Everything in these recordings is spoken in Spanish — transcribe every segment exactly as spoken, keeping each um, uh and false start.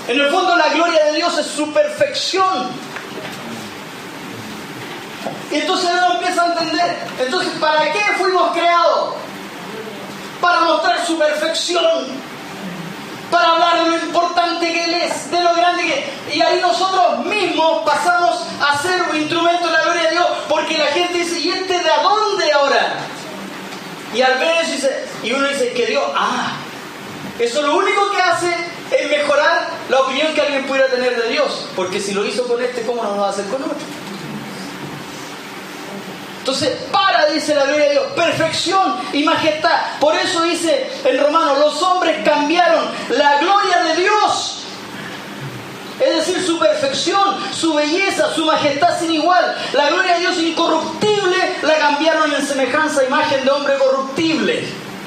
En el fondo la gloria de Dios es su perfección. Y entonces uno empieza a entender, entonces ¿para qué fuimos creados? Para mostrar su perfección, para hablar de lo importante que Él es, de lo grande que es. Y ahí nosotros mismos pasamos a ser un instrumento de la gloria de Dios, porque la gente dice, ¿y este de a dónde ahora? Y al ver eso dice, y uno dice que Dios, ah, eso lo único que hace es mejorar la opinión que alguien pudiera tener de Dios, porque si lo hizo con este, ¿cómo no lo va a hacer con otro? Entonces, para, dice la gloria de Dios, perfección y majestad. Por eso dice en Romanos, los hombres cambiaron la gloria de Dios. Es decir, su perfección, su belleza, su majestad sin igual. La gloria de Dios incorruptible la cambiaron en semejanza a imagen de hombre corruptible.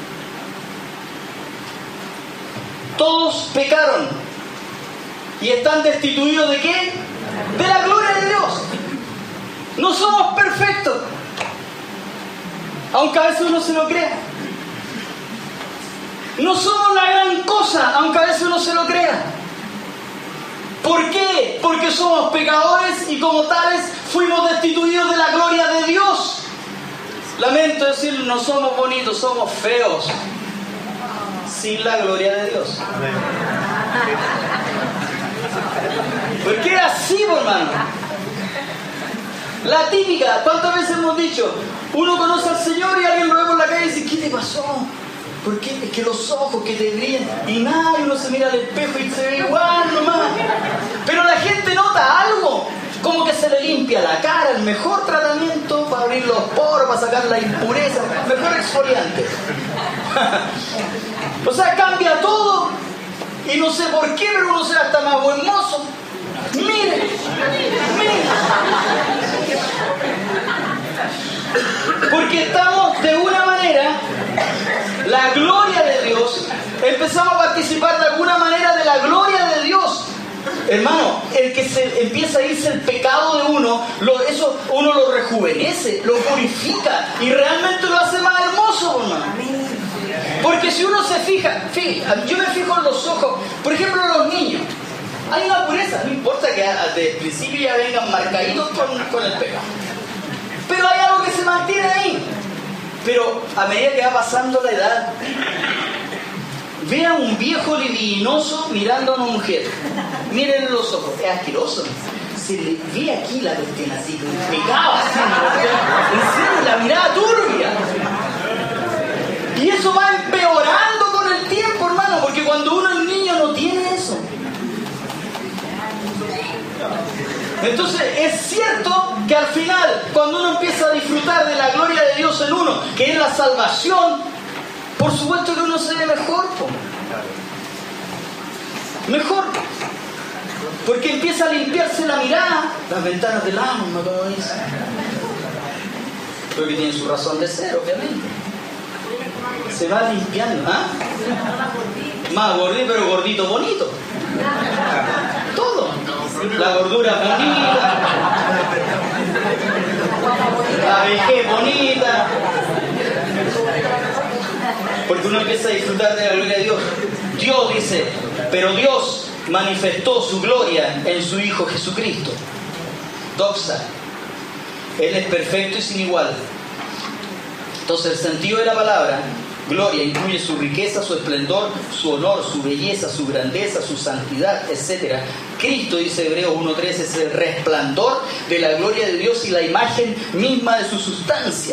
Todos pecaron y están destituidos ¿de qué? De la gloria de Dios. No somos perfectos, aunque a veces uno se lo crea. No somos una gran cosa, aunque a veces uno se lo crea. ¿Por qué? Porque somos pecadores y como tales fuimos destituidos de la gloria de Dios. Lamento decirlo, no somos bonitos, somos feos sin la gloria de Dios. ¿Por qué así, hermano? La típica, ¿cuántas veces hemos dicho? Uno conoce al Señor y alguien lo ve por la calle y dice, ¿qué te pasó? ¿Por qué? Es que los ojos que te brillan y nada, y uno se mira al espejo y se ve igual nomás. Pero la gente nota algo, como que se le limpia la cara, el mejor tratamiento para abrir los poros, para sacar la impureza, mejor exfoliante. O sea, cambia todo y no sé por qué, pero uno se ve hasta más buen mozo. Mire, mire. Porque estamos de una manera, la gloria de Dios, empezamos a participar de alguna manera de la gloria de Dios. Hermano, el que se empieza a irse el pecado de uno, lo, eso uno lo rejuvenece, lo purifica y realmente lo hace más hermoso, hermano. Porque si uno se fija, fíjate, yo me fijo en los ojos, por ejemplo los niños, hay una pureza, no importa que desde el principio ya vengan marcaditos con, con el pecado. Pero hay algo que se mantiene ahí. Pero a medida que va pasando la edad, ve a un viejo libidinoso mirando a una mujer. Miren los ojos, es asqueroso. Se le ve aquí la cuestión así, pegado así, en serio, la mirada turbia. Y eso va empeorando con el tiempo, hermano, porque cuando uno es niño no tiene eso. Entonces es cierto que al final, cuando uno empieza a disfrutar de la gloria de Dios en uno, que es la salvación, por supuesto que uno se ve mejor, po. Mejor, porque empieza a limpiarse la mirada, las ventanas del alma, como dice. Porque tiene su razón de ser, obviamente. Se va limpiando, ¿ah? Más gordito, pero gordito bonito. Todo. La gordura bonita, la vejez bonita, porque uno empieza a disfrutar de la gloria de Dios. Dios dice, pero Dios manifestó su gloria en su Hijo Jesucristo. Doxa. Él es perfecto y sin igual. Entonces el sentido de la palabra gloria incluye su riqueza, su esplendor, su honor, su belleza, su grandeza, su santidad, etcétera. Cristo, dice Hebreos uno trece, es el resplandor de la gloria de Dios y la imagen misma de su sustancia.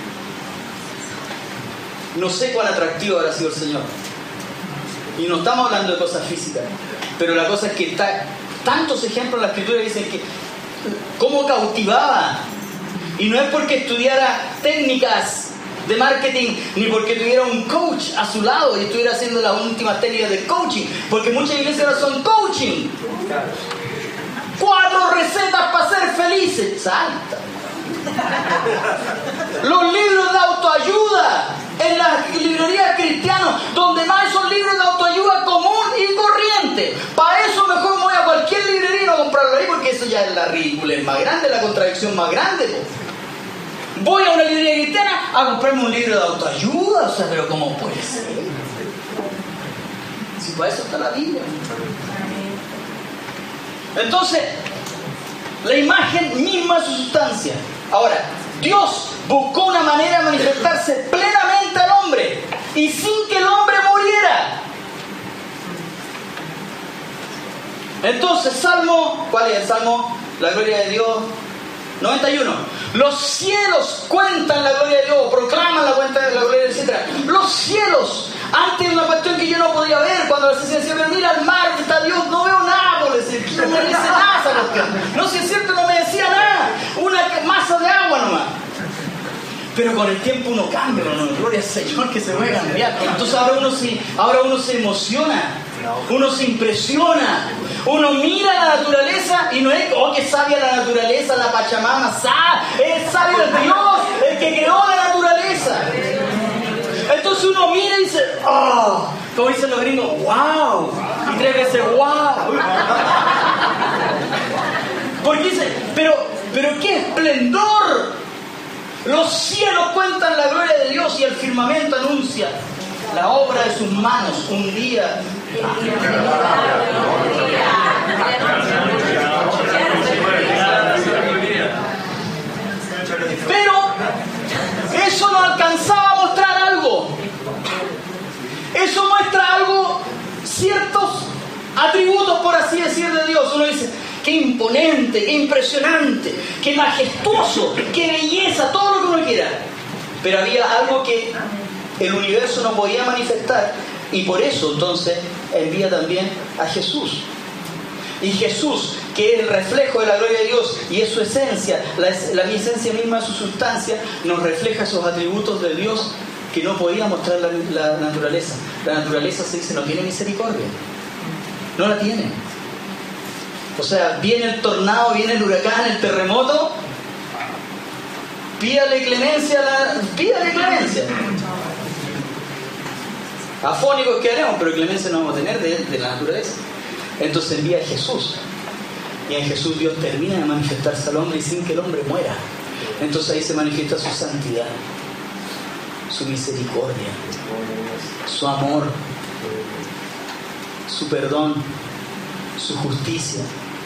No sé cuán atractivo habrá sido el Señor. Y no estamos hablando de cosas físicas, pero la cosa es que está, tantos ejemplos en la Escritura dicen que cómo cautivaba. Y no es porque estudiara técnicas de marketing, ni porque tuviera un coach a su lado y estuviera haciendo las últimas técnicas de coaching, porque muchas iglesias ahora son coaching. Cuatro recetas para ser felices. Salta. Los libros de autoayuda en las librerías cristianas, donde más son libros de autoayuda común y corriente. Para eso mejor me voy a cualquier librería y no comprarlo ahí, porque eso ya es la ridiculez más grande, la contradicción más grande, ¿no? Voy a una librería cristiana a comprarme un libro de autoayuda, o sea, pero ¿cómo puede ser? Si para eso está la Biblia. Entonces, la imagen misma es su sustancia. Ahora, Dios buscó una manera de manifestarse plenamente al hombre y sin que el hombre muriera. Entonces, Salmo, ¿cuál es el Salmo? La gloria de Dios, noventa y uno. Los cielos cuentan la gloria de Dios, proclaman la cuenta de la gloria, etcétera. Los cielos, antes una cuestión que yo no podía ver, cuando la decía, pero mira al mar, está Dios, no veo nada, por decir, no me dice nada esa cuestión. No, si es cierto, no me decía nada, una masa de agua nomás. Pero con el tiempo uno cambia, ¿no? Gloria al Señor que se puede cambiar. Entonces ahora uno se, ahora uno se emociona, uno se impresiona, uno mira la naturaleza y no es, oh, que sabia la naturaleza, la Pachamama, es sabio el Dios, el que creó la naturaleza. Entonces uno mira y dice, oh, como dicen los gringos, wow, y tres veces, wow. Porque dice, pero, pero qué esplendor. Los cielos cuentan la gloria de Dios y el firmamento anuncia la obra de sus manos. Un día. Pero eso no alcanzaba a mostrar algo. Eso muestra algo, ciertos atributos, por así decir, de Dios. Uno dice, qué imponente, qué impresionante, qué majestuoso, qué belleza, todo lo que uno quiera. Pero había algo que el universo no podía manifestar y por eso entonces envía también a Jesús. Y Jesús, que es el reflejo de la gloria de Dios y es su esencia, la, la esencia misma de su sustancia, nos refleja esos atributos de Dios que no podía mostrar la, la naturaleza. La naturaleza, se dice, no tiene misericordia. No la tiene. O sea, viene el tornado, viene el huracán, el terremoto. Pídale clemencia, la, pídale clemencia. Afónicos quedaremos, pero clemencia no vamos a tener de, de la naturaleza. Entonces envía a Jesús. Y en Jesús Dios termina de manifestarse al hombre y sin que el hombre muera. Entonces ahí se manifiesta su santidad, su misericordia, su amor, su perdón, su justicia.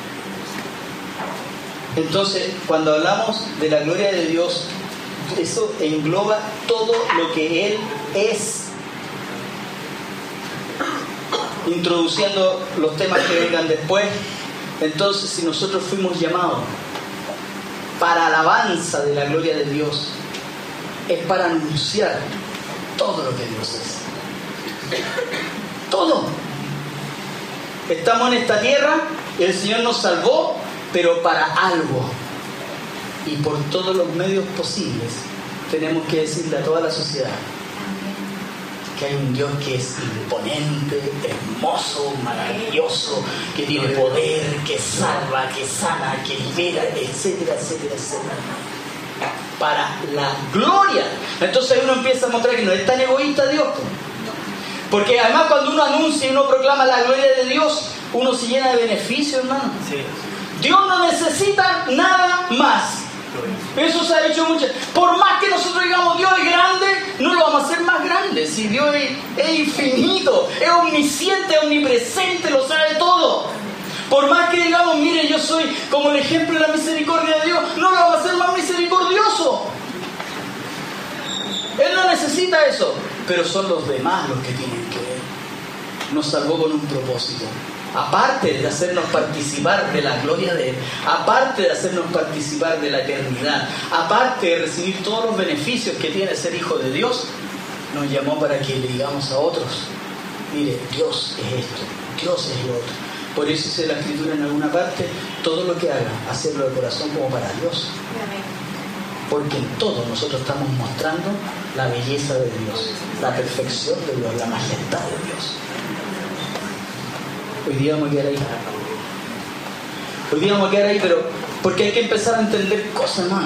Entonces, cuando hablamos de la gloria de Dios, eso engloba todo lo que Él es. Introduciendo los temas que vengan después, entonces, si nosotros fuimos llamados para alabanza de la gloria de Dios, es para anunciar todo lo que Dios es. Todo. Estamos en esta tierra, el Señor nos salvó, pero para algo. Y por todos los medios posibles tenemos que decirle a toda la sociedad que hay un Dios que es imponente, hermoso, maravilloso, que tiene poder, que salva, que sana, que libera, etcétera, etcétera, etcétera. Para la gloria. Entonces uno empieza a mostrar que no es tan egoísta Dios. Porque además cuando uno anuncia y uno proclama la gloria de Dios, uno se llena de beneficio, hermano. Sí. Dios no necesita nada más. Eso se ha hecho mucho. Por más que nosotros digamos Dios es grande, no lo vamos a hacer más grande. Si Dios es, es infinito, es omnisciente, omnipresente, lo sabe todo. Por más que digamos, mire, yo soy como el ejemplo de la misericordia de Dios, no lo vamos a hacer más misericordioso. Él no necesita eso. Pero son los demás los que tienen que ver. Nos salvó con un propósito. Aparte de hacernos participar de la gloria de Él, aparte de hacernos participar de la eternidad, aparte de recibir todos los beneficios que tiene ser hijo de Dios, nos llamó para que le digamos a otros, mire, Dios es esto, Dios es lo otro. Por eso dice la Escritura en alguna parte, todo lo que haga, hacerlo de corazón como para Dios. Porque en todo nosotros estamos mostrando la belleza de Dios, la perfección de Dios, la majestad de Dios. Hoy día vamos a quedar ahí. Hoy día vamos a quedar ahí, pero porque hay que empezar a entender cosas más.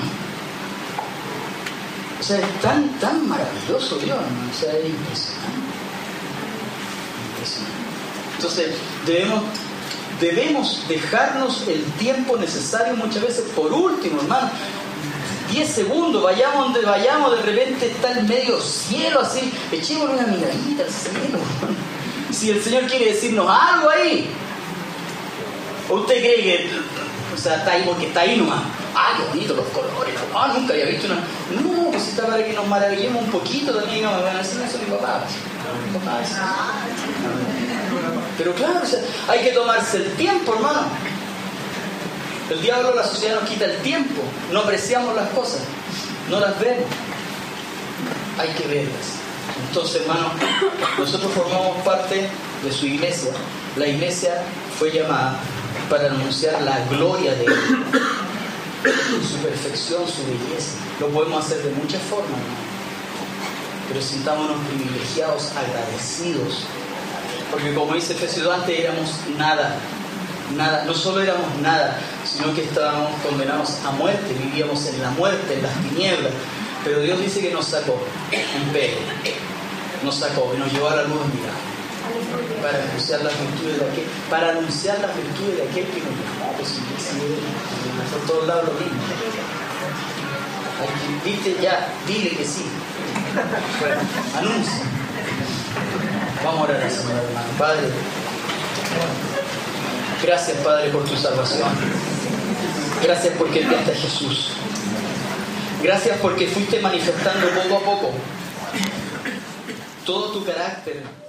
O sea, es tan, tan maravilloso Dios, ¿no? O sea, es impresionante. Impresionante. Entonces, debemos, debemos dejarnos el tiempo necesario muchas veces, por último, hermano. diez segundos, vayamos donde vayamos, de repente está el medio cielo así, echémosle una miradita al cielo. Si el Señor quiere decirnos algo ahí, ¿O usted cree que, o sea, está ahí porque está ahí nomás? ¡Ah, qué bonito los colores! ¡Ah, nunca había visto una! No, pues está para que nos maravillemos un poquito también. No, van a hacer eso mi papá. Mi papá es... Pero claro, o sea, hay que tomarse el tiempo, hermano. El diablo, la sociedad nos quita el tiempo. No apreciamos las cosas. No las vemos. Hay que verlas. Entonces, hermano, nosotros formamos parte de su iglesia. La iglesia fue llamada para anunciar la gloria de Él, su perfección, su belleza. Lo podemos hacer de muchas formas, hermano. Pero sintámonos privilegiados, agradecidos. Porque como dice Efesios dos, antes éramos nada. Nada, no solo éramos nada, sino que estábamos condenados a muerte, vivíamos en la muerte, en las tinieblas. Pero Dios dice que nos sacó un pelo, nos sacó y nos llevó a la luz admirable para anunciar las virtudes de aquel, para anunciar las virtudes de aquel que nos llamó. Pues si por todos lados lo mismo. Aquí, viste ya, dile que sí. Bueno, anuncia. Vamos a orar al Señor, hermano. Padre, gracias, Padre, por tu salvación. Gracias porque enviaste a Jesús. Gracias porque fuiste manifestando poco a poco todo tu carácter,